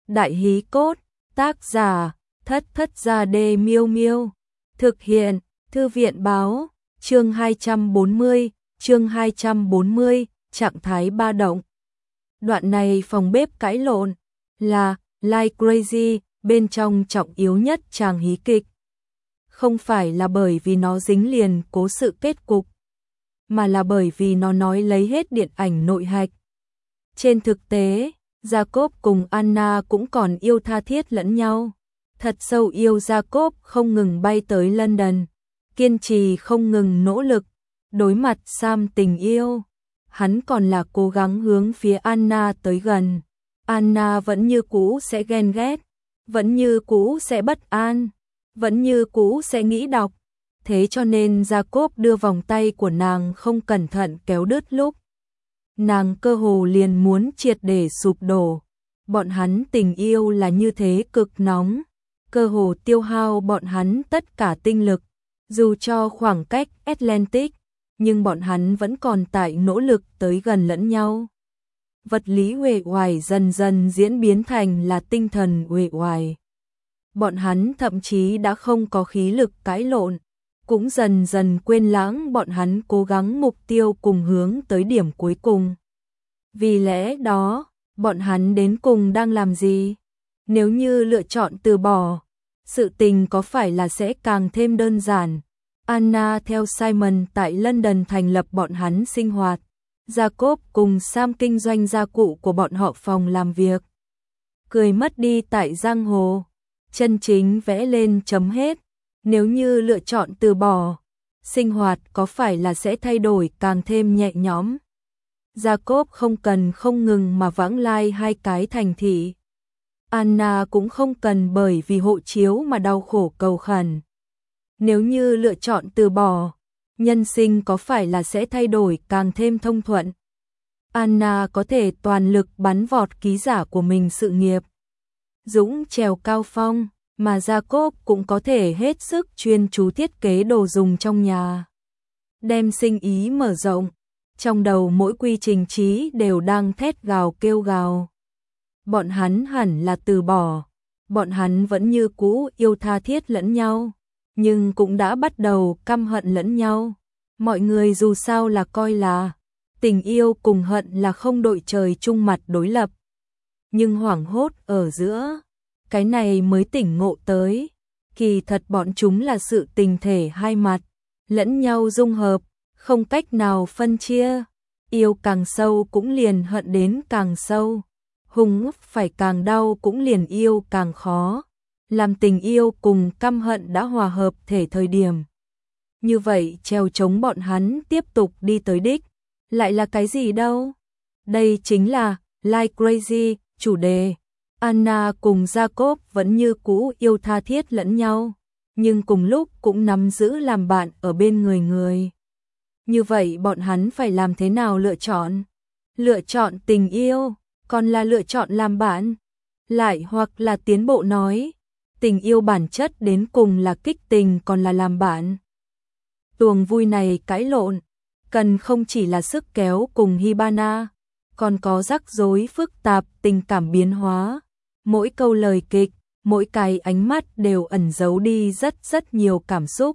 Đại hí cốt, tác giả, Thất Thất Gia Đê Miêu Miêu. Thực hiện, Thư viện báo, chương 240, trạng thái ba động. Đoạn này phòng bếp cãi lộn, là, like crazy, bên trong trọng yếu nhất chàng hí kịch. Không phải là bởi vì nó dính liền cố sự kết cục, mà là bởi vì nó nói lấy hết điện ảnh nội hạch. Trên thực tế, Jacob cùng Anna cũng còn yêu tha thiết lẫn nhau. Thật sâu yêu Jacob không ngừng bay tới London, kiên trì không ngừng nỗ lực, đối mặt Sam tình yêu. Hắn còn là cố gắng hướng phía Anna tới gần. Anna vẫn như cũ sẽ ghen ghét, vẫn như cũ sẽ bất an, vẫn như cũ sẽ nghĩ độc. Thế cho nên Jacob đưa vòng tay của nàng không cẩn thận kéo đứt lúc nàng cơ hồ liền muốn triệt để sụp đổ. Bọn hắn tình yêu là như thế cực nóng, cơ hồ tiêu hao bọn hắn tất cả tinh lực. Dù cho khoảng cách Atlantic, nhưng bọn hắn vẫn còn tại nỗ lực tới gần lẫn nhau. Vật lý uể oải dần dần diễn biến thành là tinh thần uể oải. Bọn hắn thậm chí đã không có khí lực cãi lộn, cũng dần dần quên lãng bọn hắn cố gắng mục tiêu cùng hướng tới điểm cuối cùng. Vì lẽ đó, bọn hắn đến cùng đang làm gì? Nếu như lựa chọn từ bỏ, sự tình có phải là sẽ càng thêm đơn giản? Anna theo Simon tại London thành lập bọn hắn sinh hoạt. Jacob cùng Sam kinh doanh gia cụ của bọn họ phòng làm việc. Cười mất đi tại giang hồ. Chân chính vẽ lên chấm hết. Nếu như lựa chọn từ bỏ, sinh hoạt có phải là sẽ thay đổi càng thêm nhẹ nhõm? Jacob không cần không ngừng mà vãng lai hai cái thành thị. Anna cũng không cần bởi vì hộ chiếu mà đau khổ cầu khẩn. Nếu như lựa chọn từ bỏ, nhân sinh có phải là sẽ thay đổi càng thêm thông thuận? Anna có thể toàn lực bắn vọt ký giả của mình sự nghiệp, dũng trèo cao phong, mà Jacob cũng có thể hết sức chuyên chú thiết kế đồ dùng trong nhà. Đem sinh ý mở rộng, trong đầu mỗi quy trình trí đều đang thét gào kêu gào. Bọn hắn hẳn là từ bỏ, bọn hắn vẫn như cũ yêu tha thiết lẫn nhau, nhưng cũng đã bắt đầu căm hận lẫn nhau. Mọi người dù sao là coi là tình yêu cùng hận là không đội trời chung mặt đối lập. Nhưng hoảng hốt ở giữa, cái này mới tỉnh ngộ tới. Kỳ thật bọn chúng là sự tình thể hai mặt, lẫn nhau dung hợp, không cách nào phân chia. Yêu càng sâu cũng liền hận đến càng sâu. Hung phải càng đau cũng liền yêu càng khó. Làm tình yêu cùng căm hận đã hòa hợp thể thời điểm. Như vậy treo chống bọn hắn tiếp tục đi tới đích. Lại là cái gì đâu? Đây chính là Like Crazy, chủ đề. Anna cùng Jacob vẫn như cũ yêu tha thiết lẫn nhau, nhưng cùng lúc cũng nắm giữ làm bạn ở bên người người. Như vậy bọn hắn phải làm thế nào lựa chọn? Lựa chọn tình yêu, còn là lựa chọn làm bạn? Lại hoặc là tiến bộ nói, tình yêu bản chất đến cùng là kích tình còn là làm bạn? Tuồng vui này cãi lộn, cần không chỉ là sức kéo cùng Hibana, còn có rắc rối phức tạp tình cảm biến hóa. Mỗi câu lời kịch, mỗi cái ánh mắt đều ẩn giấu đi rất nhiều cảm xúc.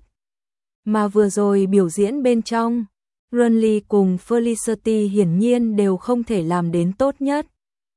Mà vừa rồi biểu diễn bên trong, Runley cùng Felicity hiển nhiên đều không thể làm đến tốt nhất.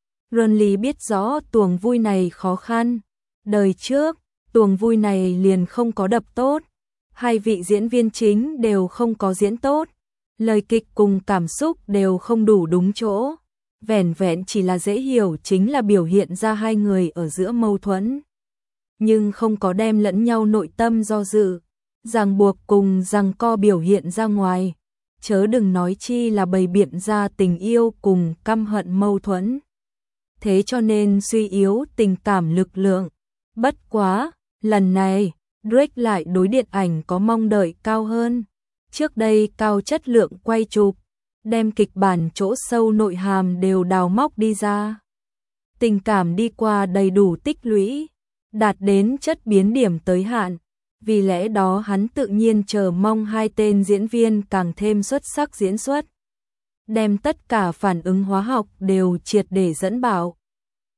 Runley biết rõ tuồng vui này khó khăn. Đời trước, tuồng vui này liền không có đập tốt. Hai vị diễn viên chính đều không có diễn tốt. Lời kịch cùng cảm xúc đều không đủ đúng chỗ. Vẻn vẹn chỉ là dễ hiểu chính là biểu hiện ra hai người ở giữa mâu thuẫn. Nhưng không có đem lẫn nhau nội tâm do dự, ràng buộc cùng giằng co biểu hiện ra ngoài. Chớ đừng nói chi là bày biện ra tình yêu cùng căm hận mâu thuẫn. Thế cho nên suy yếu tình cảm lực lượng. Bất quá, lần này, Drake lại đối điện ảnh có mong đợi cao hơn. Trước đây cao chất lượng quay chụp, đem kịch bản chỗ sâu nội hàm đều đào móc đi ra. Tình cảm đi qua đầy đủ tích lũy, đạt đến chất biến điểm tới hạn. Vì lẽ đó hắn tự nhiên chờ mong hai tên diễn viên càng thêm xuất sắc diễn xuất. Đem tất cả phản ứng hóa học đều triệt để dẫn bảo.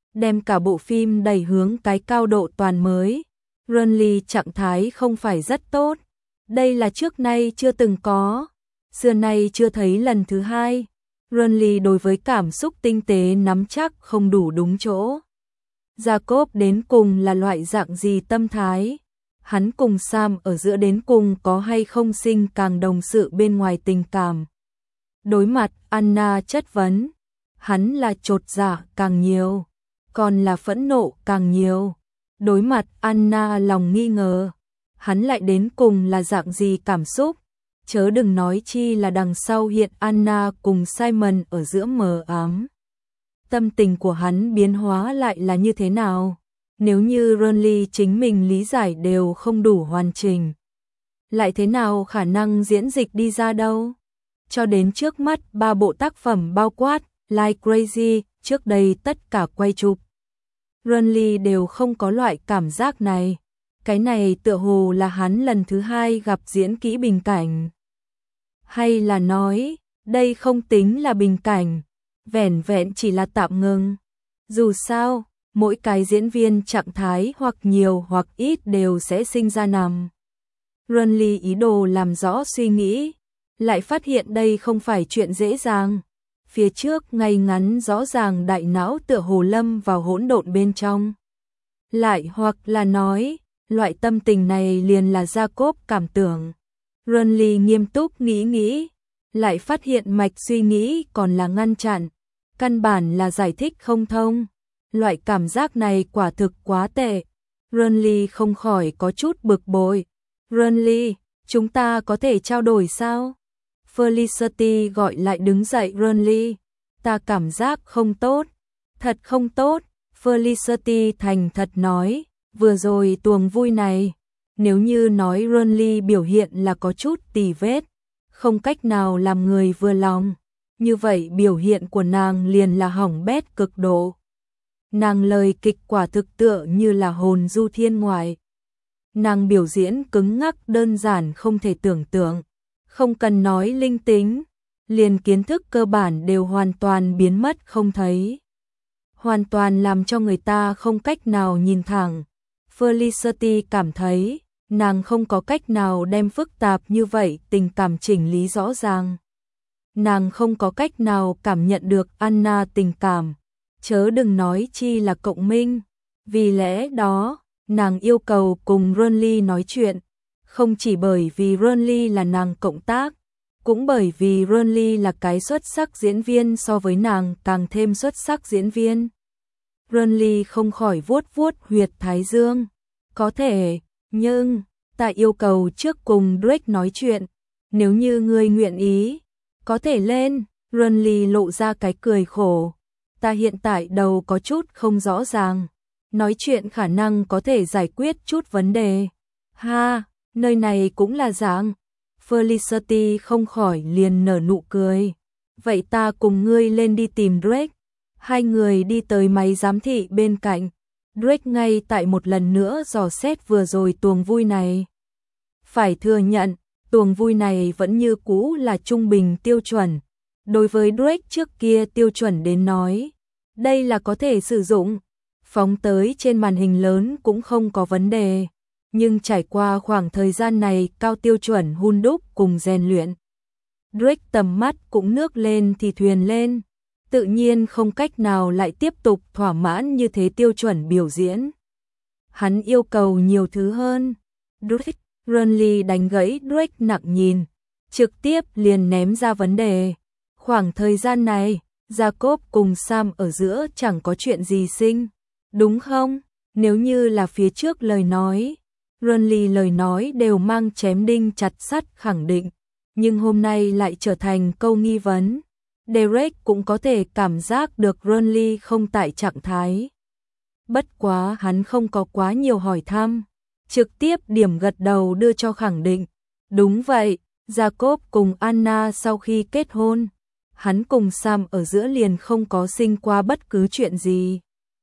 đem cả bộ phim đẩy hướng cái cao độ toàn mới. Renly trạng thái không phải rất tốt, đây là trước nay chưa từng có, xưa nay chưa thấy lần thứ hai. Renly đối với cảm xúc tinh tế nắm chắc không đủ đúng chỗ. Jacob đến cùng là loại dạng gì tâm thái? Hắn cùng Sam ở giữa đến cùng có hay không sinh càng đồng sự bên ngoài tình cảm? Đối mặt Anna chất vấn, hắn là chột dạ càng nhiều, còn là phẫn nộ càng nhiều. Đối mặt Anna lòng nghi ngờ, hắn lại đến cùng là dạng gì cảm xúc? Chớ đừng nói chi là đằng sau hiện Anna cùng Simon ở giữa mờ ám. Tâm tình của hắn biến hóa lại là như thế nào? Nếu như Renly chính mình lý giải đều không đủ hoàn chỉnh, lại thế nào khả năng diễn dịch đi ra đâu? Cho đến trước mắt 3 bộ tác phẩm bao quát Like Crazy, trước đây tất cả quay chụp, Renly đều không có loại cảm giác này. Cái này tựa hồ là hắn lần thứ hai gặp diễn kỹ bình cảnh. Hay là nói, đây không tính là bình cảnh, vẻn vẹn chỉ là tạm ngừng. Dù sao, mỗi cái diễn viên trạng thái hoặc nhiều hoặc ít đều sẽ sinh ra nằm. Renly ý đồ làm rõ suy nghĩ, lại phát hiện đây không phải chuyện dễ dàng. Phía trước ngay ngắn rõ ràng đại não tựa hồ lâm vào hỗn độn bên trong. Lại hoặc là nói, loại tâm tình này liền là Jacob cảm tưởng. Renly nghiêm túc nghĩ, lại phát hiện mạch suy nghĩ còn là ngăn chặn, căn bản là giải thích không thông. Loại cảm giác này quả thực quá tệ. Renly không khỏi có chút bực bội. Renly, chúng ta có thể trao đổi sao? Felicity gọi lại đứng dậy Renly. Ta cảm giác không tốt. Thật không tốt. Felicity thành thật nói. Vừa rồi tuồng vui này, nếu như nói Renly biểu hiện là có chút tì vết, không cách nào làm người vừa lòng, như vậy biểu hiện của nàng liền là hỏng bét cực độ. Nàng lời kịch quả thực tựa như là hồn du thiên ngoại. Nàng biểu diễn cứng ngắc đơn giản không thể tưởng tượng, không cần nói linh tính, liền kiến thức cơ bản đều hoàn toàn biến mất không thấy. Hoàn toàn làm cho người ta không cách nào nhìn thẳng. Felicity cảm thấy, nàng không có cách nào đem phức tạp như vậy tình cảm chỉnh lý rõ ràng. Nàng không có cách nào cảm nhận được Anna tình cảm, chớ đừng nói chi là cộng minh. Vì lẽ đó, nàng yêu cầu cùng Renly nói chuyện, không chỉ bởi vì Renly là nàng cộng tác, cũng bởi vì Renly là cái xuất sắc diễn viên so với nàng càng thêm xuất sắc diễn viên. Renly không khỏi vuốt vuốt huyệt thái dương. Có thể, nhưng, ta yêu cầu trước cùng Drake nói chuyện, nếu như ngươi nguyện ý, có thể lên. Renly lộ ra cái cười khổ. Ta hiện tại đầu có chút không rõ ràng, nói chuyện khả năng có thể giải quyết chút vấn đề. Ha, nơi này cũng là dạng. Felicity không khỏi liền nở nụ cười. Vậy ta cùng ngươi lên đi tìm Drake. Hai người đi tới máy giám thị bên cạnh. Drake ngay tại một lần nữa dò xét vừa rồi tuồng vui này. Phải thừa nhận, tuồng vui này vẫn như cũ là trung bình tiêu chuẩn. Đối với Drake trước kia tiêu chuẩn đến nói, đây là có thể sử dụng. Phóng tới trên màn hình lớn cũng không có vấn đề. Nhưng trải qua khoảng thời gian này cao tiêu chuẩn hun đúc cùng rèn luyện, Drake tầm mắt cũng nước lên thì thuyền lên. Tự nhiên không cách nào lại tiếp tục thỏa mãn như thế tiêu chuẩn biểu diễn. Hắn yêu cầu nhiều thứ hơn. Drake, Renly đánh gãy Drake nặng nhìn, trực tiếp liền ném ra vấn đề. Khoảng thời gian này, Jacob cùng Sam ở giữa chẳng có chuyện gì sinh, đúng không? Nếu như là phía trước lời nói, Renly lời nói đều mang chém đinh chặt sắt khẳng định, nhưng hôm nay lại trở thành câu nghi vấn. Derek cũng có thể cảm giác được Renly không tại trạng thái. Bất quá hắn không có quá nhiều hỏi thăm, trực tiếp điểm gật đầu đưa cho khẳng định. Đúng vậy, Jacob cùng Anna sau khi kết hôn, hắn cùng Sam ở giữa liền không có sinh qua bất cứ chuyện gì.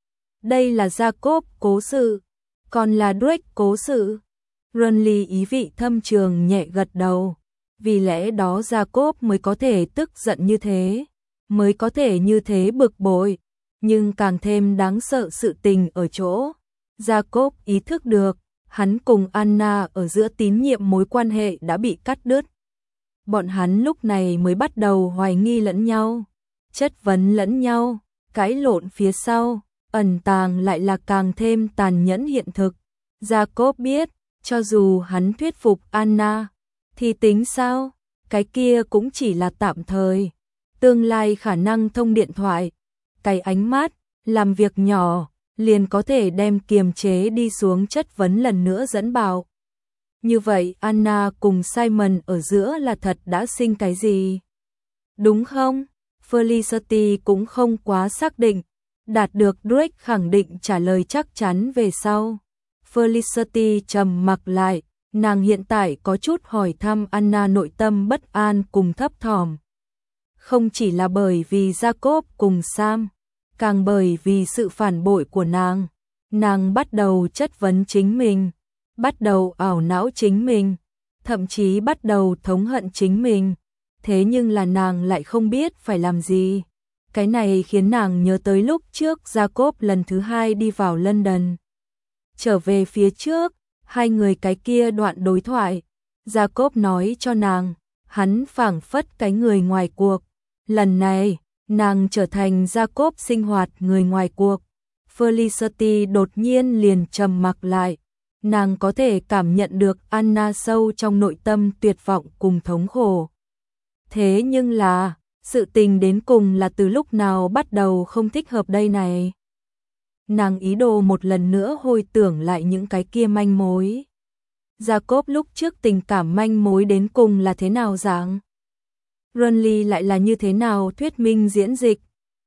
Đây là Jacob cố sự, còn là Drake cố sự. Renly ý vị thâm trường nhẹ gật đầu. Vì lẽ đó Jacob mới có thể tức giận như thế, mới có thể như thế bực bội. Nhưng càng thêm đáng sợ sự tình ở chỗ, Jacob ý thức được, hắn cùng Anna ở giữa tín nhiệm mối quan hệ đã bị cắt đứt. Bọn hắn lúc này mới bắt đầu hoài nghi lẫn nhau, chất vấn lẫn nhau, cãi lộn phía sau, ẩn tàng lại là càng thêm tàn nhẫn hiện thực. Jacob biết, cho dù hắn thuyết phục Anna, thì tính sao, cái kia cũng chỉ là tạm thời. Tương lai khả năng thông điện thoại, cái ánh mắt, làm việc nhỏ, liền có thể đem kiềm chế đi xuống chất vấn lần nữa dẫn bạo. Như vậy Anna cùng Simon ở giữa là thật đã sinh cái gì? Đúng không? Felicity cũng không quá xác định, đạt được Drake khẳng định trả lời chắc chắn về sau. Felicity trầm mặc lại, nàng hiện tại có chút hỏi thăm Anna nội tâm bất an cùng thấp thỏm. Không chỉ là bởi vì Jacob cùng Sam, càng bởi vì sự phản bội của nàng bắt đầu chất vấn chính mình, bắt đầu ảo não chính mình, thậm chí bắt đầu thống hận chính mình. Thế nhưng là nàng lại không biết phải làm gì. Cái này khiến nàng nhớ tới lúc trước Jacob lần thứ 2 đi vào London. Trở về phía trước, hai người cái kia đoạn đối thoại, Jacob nói cho nàng, hắn phảng phất cái người ngoài cuộc. Lần này, nàng trở thành Jacob sinh hoạt người ngoài cuộc. Felicity đột nhiên liền trầm mặc lại. Nàng có thể cảm nhận được Anna sâu trong nội tâm tuyệt vọng cùng thống khổ. Thế nhưng là, sự tình đến cùng là từ lúc nào bắt đầu không thích hợp đây này. Nàng ý đồ một lần nữa hồi tưởng lại những cái kia manh mối. Jacob lúc trước tình cảm manh mối đến cùng là thế nào dạng? Ronly lại là như thế nào thuyết minh diễn dịch?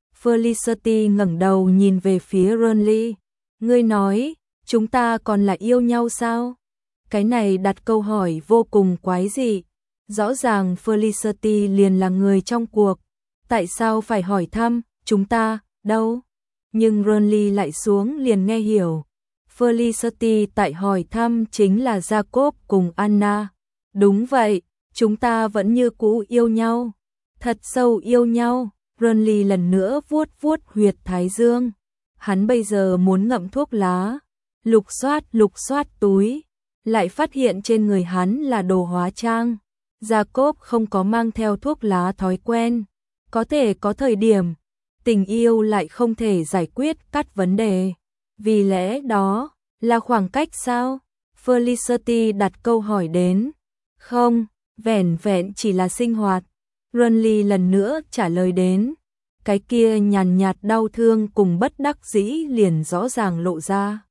Felicity ngẩng đầu nhìn về phía Ronly. Ngươi nói, chúng ta còn là yêu nhau sao? Cái này đặt câu hỏi vô cùng quái dị. Rõ ràng Felicity liền là người trong cuộc. Tại sao phải hỏi thăm, chúng ta, đâu? Nhưng Ronly lại xuống liền nghe hiểu. Felicity tại hỏi thăm chính là Jacob cùng Anna. Đúng vậy, chúng ta vẫn như cũ yêu nhau. Thật sâu yêu nhau. Ronly lần nữa vuốt vuốt huyệt thái dương. Hắn bây giờ muốn ngậm thuốc lá. Lục soát túi. Lại phát hiện trên người hắn là đồ hóa trang. Jacob không có mang theo thuốc lá thói quen. Có thể có thời điểm, tình yêu lại không thể giải quyết các vấn đề. Vì lẽ đó, là khoảng cách sao? Felicity đặt câu hỏi đến. Không, vẻn vẹn chỉ là sinh hoạt. Ronly lần nữa trả lời đến. Cái kia nhàn nhạt đau thương cùng bất đắc dĩ liền rõ ràng lộ ra.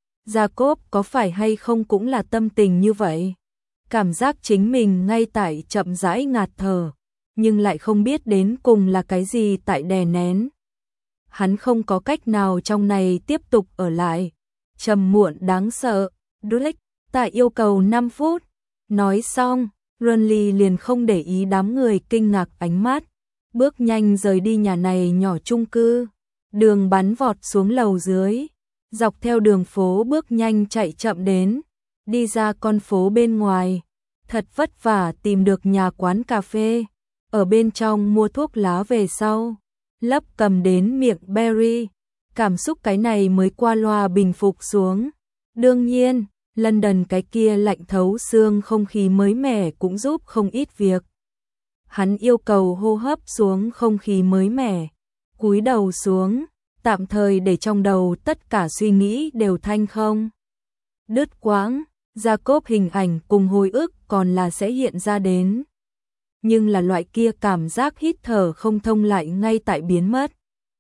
Jacob có phải hay không cũng là tâm tình như vậy? Cảm giác chính mình ngay tại chậm rãi ngạt thở, nhưng lại không biết đến cùng là cái gì tại đè nén. Hắn không có cách nào trong này tiếp tục ở lại. Trầm muộn đáng sợ. Drake, ta yêu cầu 5 phút. Nói xong, Ronly liền không để ý đám người kinh ngạc ánh mắt. Bước nhanh rời đi nhà này nhỏ chung cư. Đường bắn vọt xuống lầu dưới. Dọc theo đường phố bước nhanh chạy chậm đến. Đi ra con phố bên ngoài. Thật vất vả tìm được nhà quán cà phê. Ở bên trong mua thuốc lá về sau. Lấp cầm đến miệng Berry. Cảm xúc cái này mới qua loa bình phục xuống. Đương nhiên, London cái kia lạnh thấu xương không khí mới mẻ cũng giúp không ít việc. Hắn yêu cầu hô hấp xuống không khí mới mẻ. Cúi đầu xuống, tạm thời để trong đầu tất cả suy nghĩ đều thanh không. Đứt quãng, Jacob hình ảnh cùng hồi ức còn là sẽ hiện ra đến. Nhưng là loại kia cảm giác hít thở không thông lại ngay tại biến mất.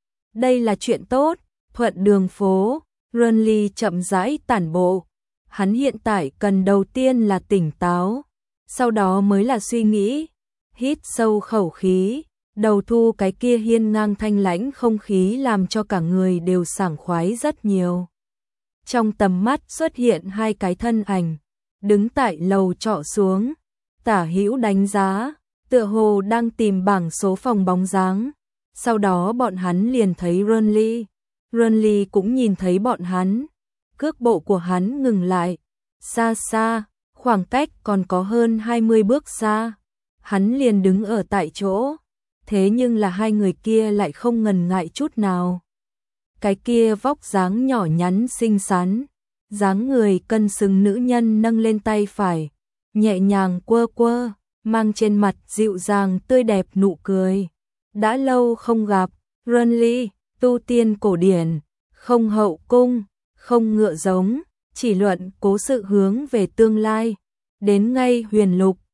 Đây là chuyện tốt, thuận đường phố, Ronly chậm rãi tản bộ. Hắn hiện tại cần đầu tiên là tỉnh táo, sau đó mới là suy nghĩ. Hít sâu khẩu khí, đầu thu cái kia hiên ngang thanh lãnh không khí làm cho cả người đều sảng khoái rất nhiều. Trong tầm mắt xuất hiện hai cái thân ảnh, đứng tại lầu trọ xuống, tả hữu đánh giá, tựa hồ đang tìm bảng số phòng bóng dáng. Sau đó bọn hắn liền thấy Ronly. Ronly cũng nhìn thấy bọn hắn. Cước bộ của hắn ngừng lại. Xa xa, khoảng cách còn có hơn 20 bước xa. Hắn liền đứng ở tại chỗ. Thế nhưng là hai người kia lại không ngần ngại chút nào. cái kia vóc dáng nhỏ nhắn xinh xắn, dáng người cân xứng nữ nhân nâng lên tay phải, nhẹ nhàng quơ quơ, mang trên mặt dịu dàng tươi đẹp nụ cười. Đã lâu không gặp, Renly, tu tiên cổ điển, không hậu cung, không ngựa giống, chỉ luận cố sự hướng về tương lai, đến ngay huyền lục,